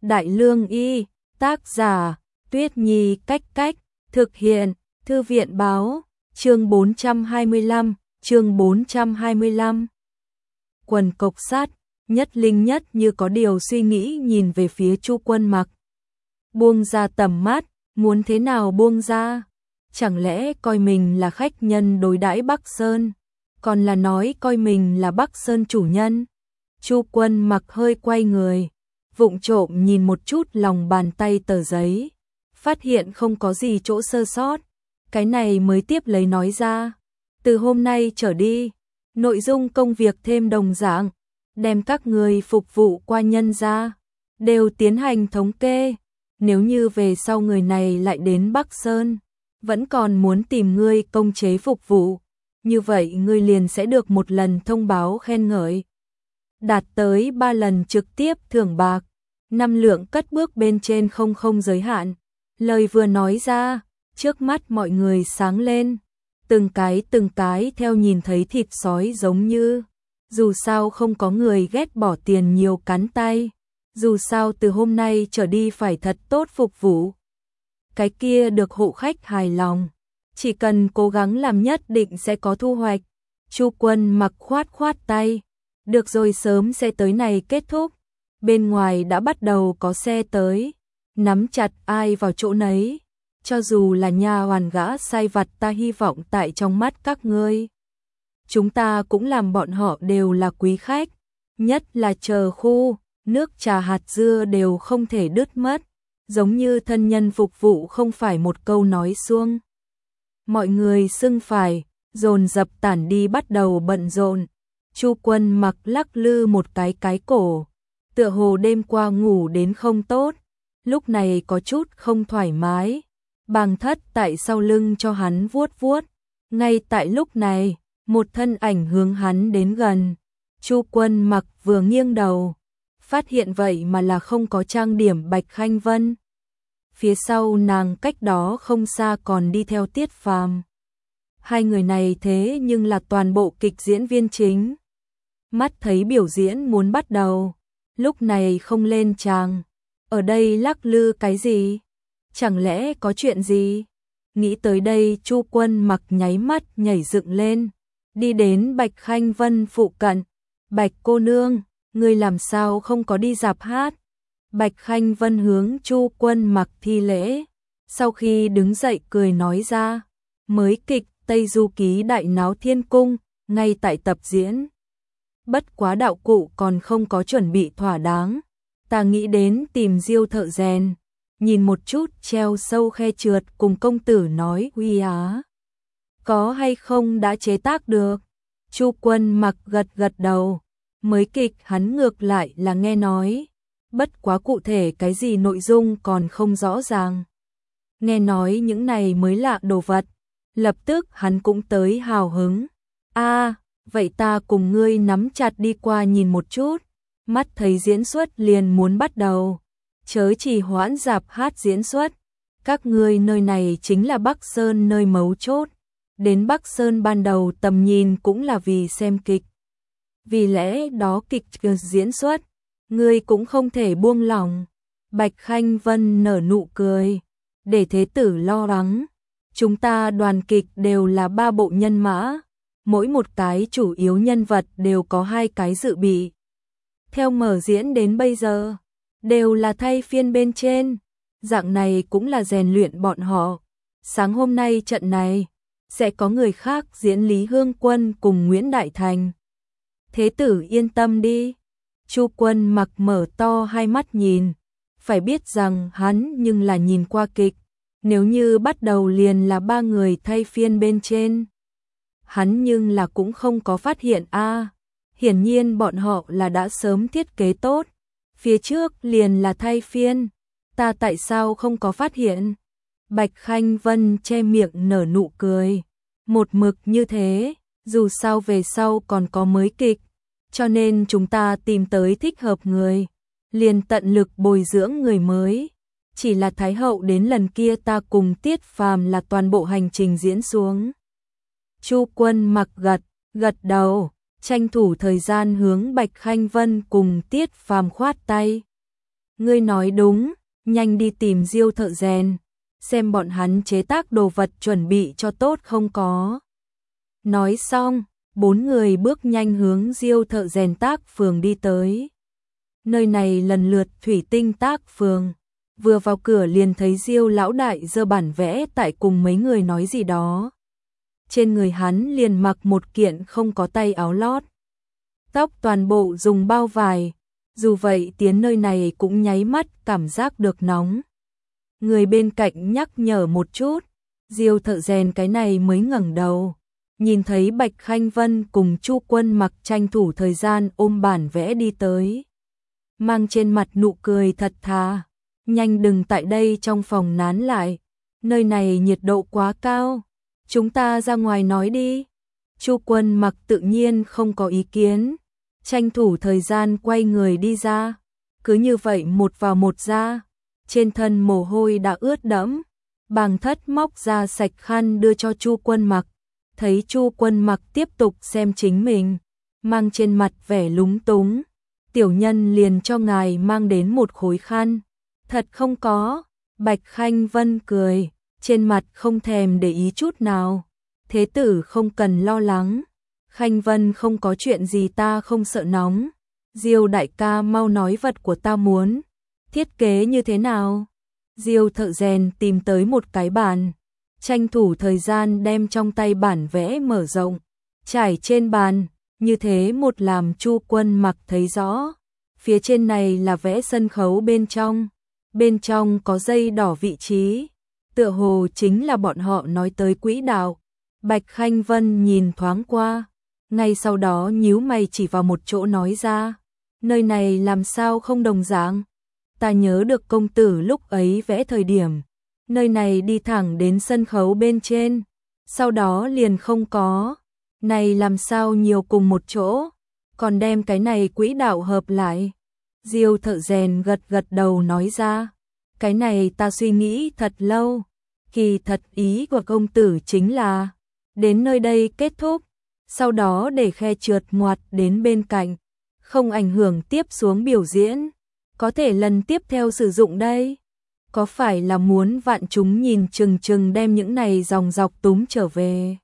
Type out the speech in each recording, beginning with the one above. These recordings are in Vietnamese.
Đại Lương Y, tác giả, Tuyết Nhi Cách Cách, thực hiện, Thư viện báo, chương 425, chương 425. Quần cộc sát, Nhất Linh Nhất như có điều suy nghĩ nhìn về phía Chu Quân Mặc. Buông ra tầm mắt, muốn thế nào buông ra? Chẳng lẽ coi mình là khách nhân đối đãi Bắc Sơn, còn là nói coi mình là Bắc Sơn chủ nhân? Chu Quân Mặc hơi quay người, vụng trộm nhìn một chút lòng bàn tay tờ giấy, phát hiện không có gì chỗ sơ sót, cái này mới tiếp lấy nói ra. Từ hôm nay trở đi, nội dung công việc thêm đồng dạng, đem các người phục vụ qua nhân ra, đều tiến hành thống kê. Nếu như về sau người này lại đến Bắc Sơn, vẫn còn muốn tìm ngươi công chế phục vụ, như vậy ngươi liền sẽ được một lần thông báo khen ngợi. Đạt tới 3 lần trực tiếp thưởng bạc, 5 lượng cất bước bên trên không giới hạn. Lời vừa nói ra, trước mắt mọi người sáng lên, từng cái theo nhìn thấy thịt sói giống như, dù sao không có người ghét bỏ tiền nhiều cắn tay, dù sao từ hôm nay trở đi phải thật tốt phục vụ. Cái kia được hộ khách hài lòng, chỉ cần cố gắng làm nhất định sẽ có thu hoạch. Chu Quân Mặc khoát tay, được rồi, sớm sẽ tới này kết thúc, bên ngoài đã bắt đầu có xe tới, nắm chặt ai vào chỗ nấy, cho dù là nha hoàn gã sai vặt, ta hy vọng tại trong mắt các ngươi, chúng ta cũng làm bọn họ đều là quý khách, nhất là chờ khu, nước trà hạt dưa đều không thể đứt mất, giống như thân nhân phục vụ không phải một câu nói suông. Mọi người xưng phải, dồn dập tản đi bắt đầu bận rộn. Chu Quân Mặc lắc lư một cái cổ, tựa hồ đêm qua ngủ đến không tốt, lúc này có chút không thoải mái. Bàng Thất tại sau lưng cho hắn vuốt. Ngay tại lúc này, một thân ảnh hướng hắn đến gần. Chu Quân Mặc vừa nghiêng đầu, phát hiện vậy mà là không có trang điểm Bạch Khanh Vân. Phía sau nàng cách đó không xa còn đi theo Tiết Phàm. Hai người này thế nhưng là toàn bộ kịch diễn viên chính. Mắt thấy biểu diễn muốn bắt đầu, lúc này không lên tràng, ở đây lắc lư cái gì? Chẳng lẽ có chuyện gì? Nghĩ tới đây, Chu Quân Mặc nháy mắt nhảy dựng lên, đi đến Bạch Khanh Vân phụ cận. Bạch cô nương, ngươi làm sao không có đi rạp hát? Bạch Khanh Vân hướng Chu Quân Mặc thi lễ, sau khi đứng dậy cười nói ra, mới kịch Tây Du Ký Đại Náo Thiên Cung, ngay tại tập diễn. Bất quá đạo cụ còn không có chuẩn bị thỏa đáng, ta nghĩ đến tìm Diêu thợ rèn, nhìn một chút treo sâu khe trượt cùng công tử nói uy á. Có hay không đã chế tác được? Chu Quân Mặc gật đầu, mới kịch hắn ngược lại là nghe nói, bất quá cụ thể cái gì nội dung còn không rõ ràng. Nghe nói những này mới lạ đồ vật, lập tức hắn cũng tới hào hứng. Vậy ta cùng ngươi nắm chặt đi qua nhìn một chút. Mắt thấy diễn xuất liền muốn bắt đầu, chớ trì hoãn rạp hát diễn xuất. Các ngươi nơi này chính là Bắc Sơn nơi mấu chốt. Đến Bắc Sơn ban đầu tầm nhìn cũng là vì xem kịch. Vì lẽ đó kịch diễn xuất, ngươi cũng không thể buông lỏng. Bạch Khanh Vân nở nụ cười, để thế tử lo lắng. Chúng ta đoàn kịch đều là 3 bộ nhân mã, mỗi một cái chủ yếu nhân vật đều có 2 cái dự bị. Theo mở diễn đến bây giờ, đều là thay phiên bên trên, dạng này cũng là rèn luyện bọn họ. Sáng hôm nay trận này, sẽ có người khác diễn Lý Hương Quân cùng Nguyễn Đại Thành. Thế tử yên tâm đi. Chu Quân Mặc mở to hai mắt nhìn, phải biết rằng hắn nhưng là nhìn qua kịch, nếu như bắt đầu liền là 3 người thay phiên bên trên, hắn nhưng là cũng không có phát hiện hiển nhiên bọn họ là đã sớm thiết kế tốt, phía trước liền là thay phiên, ta tại sao không có phát hiện? Bạch Khanh Vân che miệng nở nụ cười, một mực như thế, dù sao về sau còn có mới kịch, cho nên chúng ta tìm tới thích hợp người, liền tận lực bồi dưỡng người mới. Chỉ là Thái hậu đến lần kia ta cùng Tiết Phàm là toàn bộ hành trình diễn xuống. Chu Quân Mặc gật đầu, tranh thủ thời gian hướng Bạch Khanh Vân cùng Tiết Phàm khoát tay. Ngươi nói đúng, nhanh đi tìm Diêu thợ rèn, xem bọn hắn chế tác đồ vật chuẩn bị cho tốt không có. Nói xong, 4 người bước nhanh hướng Diêu thợ rèn tác phường đi tới. Nơi này lần lượt thủy tinh tác phường. Vừa vào cửa liền thấy Diêu lão đại giơ bản vẽ tại cùng mấy người nói gì đó. Trên người hắn liền mặc một kiện không có tay áo lót. Tóc toàn bộ dùng bao vải. Dù vậy tiến nơi này cũng nháy mắt cảm giác được nóng. Người bên cạnh nhắc nhở một chút. Diêu thợ rèn cái này mới ngẩng đầu. Nhìn thấy Bạch Khanh Vân cùng Chu Quân Mặc tranh thủ thời gian ôm bản vẽ đi tới. Mang trên mặt nụ cười thật thà. Nhanh đừng tại đây trong phòng nán lại. Nơi này nhiệt độ quá cao. Chúng ta ra ngoài nói đi. Chu Quân Mặc tự nhiên không có ý kiến. Tranh thủ thời gian quay người đi ra. Cứ như vậy một vào một ra. Trên thân mồ hôi đã ướt đẫm. Bàng Thất móc ra sạch khăn đưa cho Chu Quân Mặc. Thấy Chu Quân Mặc tiếp tục xem chính mình. Mang trên mặt vẻ lúng túng. Tiểu nhân liền cho ngài mang đến một khối khăn. Thật không có. Bạch Khanh Vân cười. Trên mặt không thèm để ý chút nào. Thế tử không cần lo lắng. Khanh Vân không có chuyện gì ta không sợ nóng. Diêu đại ca mau nói vật của ta muốn. Thiết kế như thế nào? Diêu thợ rèn tìm tới một cái bàn. Tranh thủ thời gian đem trong tay bản vẽ mở rộng. Trải trên bàn. Như thế một làm Chu Quân Mặc thấy rõ. Phía trên này là vẽ sân khấu bên trong. Bên trong có dây đỏ vị trí. Tựa hồ chính là bọn họ nói tới quỹ đạo. Bạch Khanh Vân nhìn thoáng qua. Ngay sau đó nhíu mày chỉ vào một chỗ nói ra. Nơi này làm sao không đồng dạng. Ta nhớ được công tử lúc ấy vẽ thời điểm. Nơi này đi thẳng đến sân khấu bên trên. Sau đó liền không có. Này làm sao nhiều cùng một chỗ. Còn đem cái này quỹ đạo hợp lại. Diêu thợ rèn gật gật đầu nói ra. Cái này ta suy nghĩ thật lâu. Kỳ thật ý của công tử chính là. Đến nơi đây kết thúc. Sau đó để khe trượt ngoặt đến bên cạnh. Không ảnh hưởng tiếp xuống biểu diễn. Có thể lần tiếp theo sử dụng đây. Có phải là muốn vạn chúng nhìn chừng chừng đem những này dòng dọc túm trở về.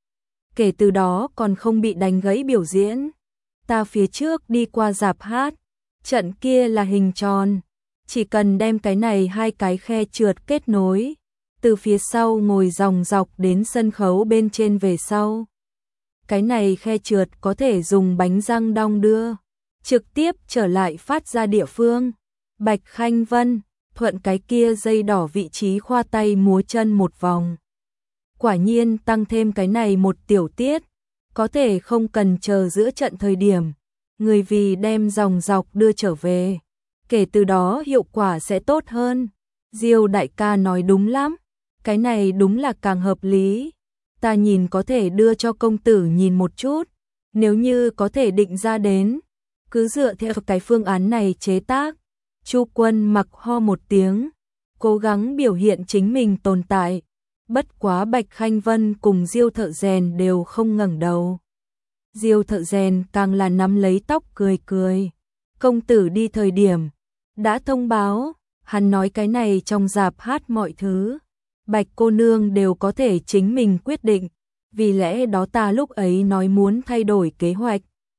Kể từ đó còn không bị đánh gãy biểu diễn. Ta phía trước đi qua rạp hát. Trận kia là hình tròn. Chỉ cần đem cái này hai cái khe trượt kết nối. Từ phía sau ngồi dòng dọc đến sân khấu bên trên về sau. Cái này khe trượt có thể dùng bánh răng đong đưa. Trực tiếp trở lại phát ra địa phương. Bạch Khanh Vân thuận cái kia dây đỏ vị trí khoa tay múa chân một vòng. Quả nhiên tăng thêm cái này một tiểu tiết. Có thể không cần chờ giữa trận thời điểm. Người vì đem dòng dọc đưa trở về. Kể từ đó hiệu quả sẽ tốt hơn. Diêu đại ca nói đúng lắm. Cái này đúng là càng hợp lý. Ta nhìn có thể đưa cho công tử nhìn một chút. Nếu như có thể định ra đến. Cứ dựa theo cái phương án này chế tác. Chu Quân Mặc ho một tiếng. Cố gắng biểu hiện chính mình tồn tại. Bất quá Bạch Khanh Vân cùng Diêu thợ rèn đều không ngẩng đầu. Diêu thợ rèn càng là nắm lấy tóc cười cười. Công tử đi thời điểm. Đã thông báo. Hắn nói cái này trong rạp hát mọi thứ. Bạch cô nương đều có thể chính mình quyết định. Vì lẽ đó ta lúc ấy nói muốn thay đổi kế hoạch.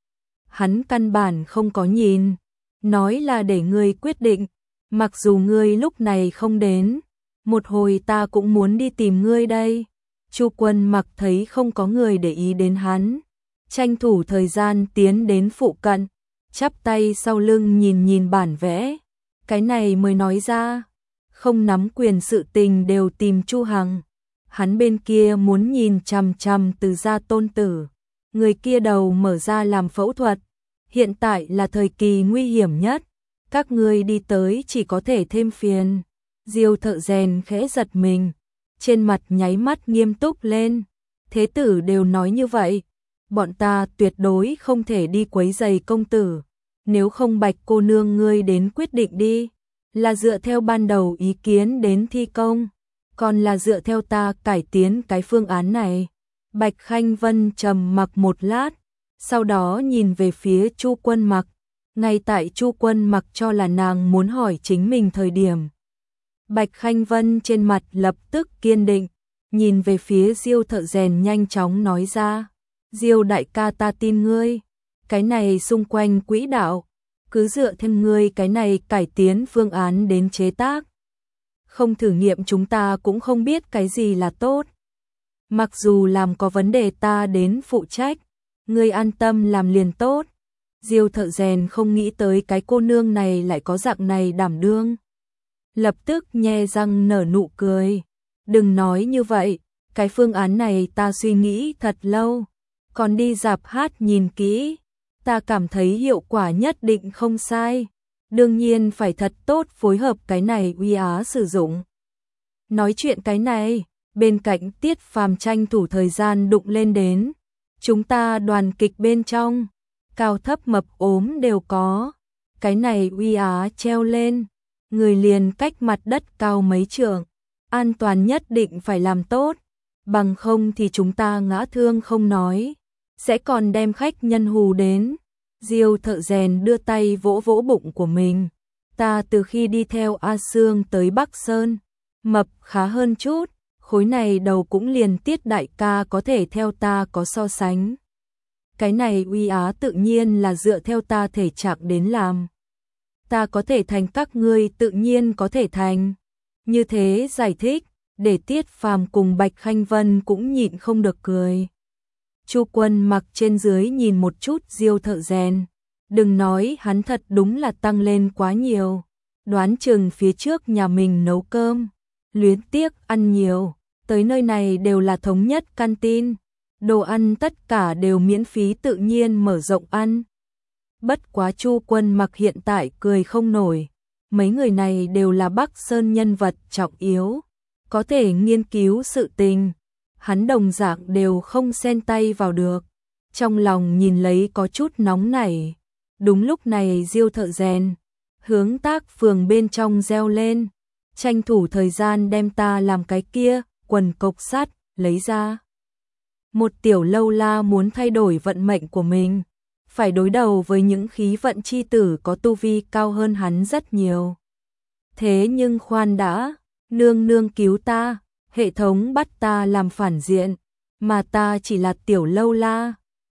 Hắn căn bản không có nhìn. Nói là để ngươi quyết định. Mặc dù ngươi lúc này không đến. Một hồi ta cũng muốn đi tìm ngươi đây. Chu Quân Mặc thấy không có người để ý đến hắn. Tranh thủ thời gian tiến đến phụ cận. Chắp tay sau lưng nhìn nhìn bản vẽ. Cái này mới nói ra. Không nắm quyền sự tình đều tìm Chu Hằng. Hắn bên kia muốn nhìn chằm chằm Từ gia tôn tử. Người kia đầu mở ra làm phẫu thuật. Hiện tại là thời kỳ nguy hiểm nhất. Các ngươi đi tới chỉ có thể thêm phiền. Diêu thợ rèn khẽ giật mình. Trên mặt nháy mắt nghiêm túc lên. Thế tử đều nói như vậy. Bọn ta tuyệt đối không thể đi quấy rầy công tử. Nếu không Bạch cô nương ngươi đến quyết định đi. Là dựa theo ban đầu ý kiến đến thi công. Còn là dựa theo ta cải tiến cái phương án này. Bạch Khanh Vân trầm mặc một lát. Sau đó nhìn về phía Chu Quân Mặc. Ngay tại Chu Quân Mặc cho là nàng muốn hỏi chính mình thời điểm, Bạch Khanh Vân trên mặt lập tức kiên định, nhìn về phía Diêu thợ rèn nhanh chóng nói ra, Diêu đại ca ta tin ngươi, cái này xung quanh quỹ đạo, cứ dựa theo ngươi cái này cải tiến phương án đến chế tác. Không thử nghiệm chúng ta cũng không biết cái gì là tốt. Mặc dù làm có vấn đề ta đến phụ trách, ngươi an tâm làm liền tốt. Diêu thợ rèn không nghĩ tới cái cô nương này lại có dạng này đảm đương. Lập tức nhe răng nở nụ cười. Đừng nói như vậy, cái phương án này ta suy nghĩ thật lâu. Còn đi rạp hát nhìn kỹ, ta cảm thấy hiệu quả nhất định không sai. Đương nhiên phải thật tốt phối hợp cái này uy á sử dụng. Nói chuyện cái này, bên cạnh Tiết Phàm tranh thủ thời gian đụng lên đến. Chúng ta đoàn kịch bên trong, cao thấp mập ốm đều có. Cái này uy á treo lên, người liền cách mặt đất cao mấy trượng. An toàn nhất định phải làm tốt, bằng không thì chúng ta ngã thương không nói, sẽ còn đem khách nhân hù đến. Diêu thợ rèn đưa tay vỗ vỗ bụng của mình. Ta từ khi đi theo A Sương tới Bắc Sơn, mập khá hơn chút, khối này đầu cũng liền Tiết đại ca có thể theo ta có so sánh. Cái này uy á tự nhiên là dựa theo ta thể trạng đến làm. Ta có thể thành các ngươi tự nhiên có thể thành. Như thế giải thích, để Tiết Phàm cùng Bạch Khanh Vân cũng nhịn không được cười. Chu Quân Mặc trên dưới nhìn một chút Diêu thợ rèn, đừng nói hắn thật đúng là tăng lên quá nhiều, đoán chừng phía trước nhà mình nấu cơm, luyến tiếc ăn nhiều, tới nơi này đều là thống nhất canteen, đồ ăn tất cả đều miễn phí tự nhiên mở rộng ăn. Bất quá Chu Quân Mặc hiện tại cười không nổi, mấy người này đều là Bắc Sơn nhân vật trọng yếu, có thể nghiên cứu sự tình. Hắn đồng dạng đều không xen tay vào được, trong lòng nhìn lấy có chút nóng nảy. Đúng lúc này Diêu thợ rèn hướng Tác Phường bên trong reo lên, tranh thủ thời gian đem ta làm cái kia quần cộc sắt lấy ra. Một tiểu lâu la muốn thay đổi vận mệnh của mình, phải đối đầu với những khí vận chi tử có tu vi cao hơn hắn rất nhiều. Thế nhưng khoan đã, nương nương cứu ta. Hệ thống bắt ta làm phản diện, mà ta chỉ là tiểu lâu la,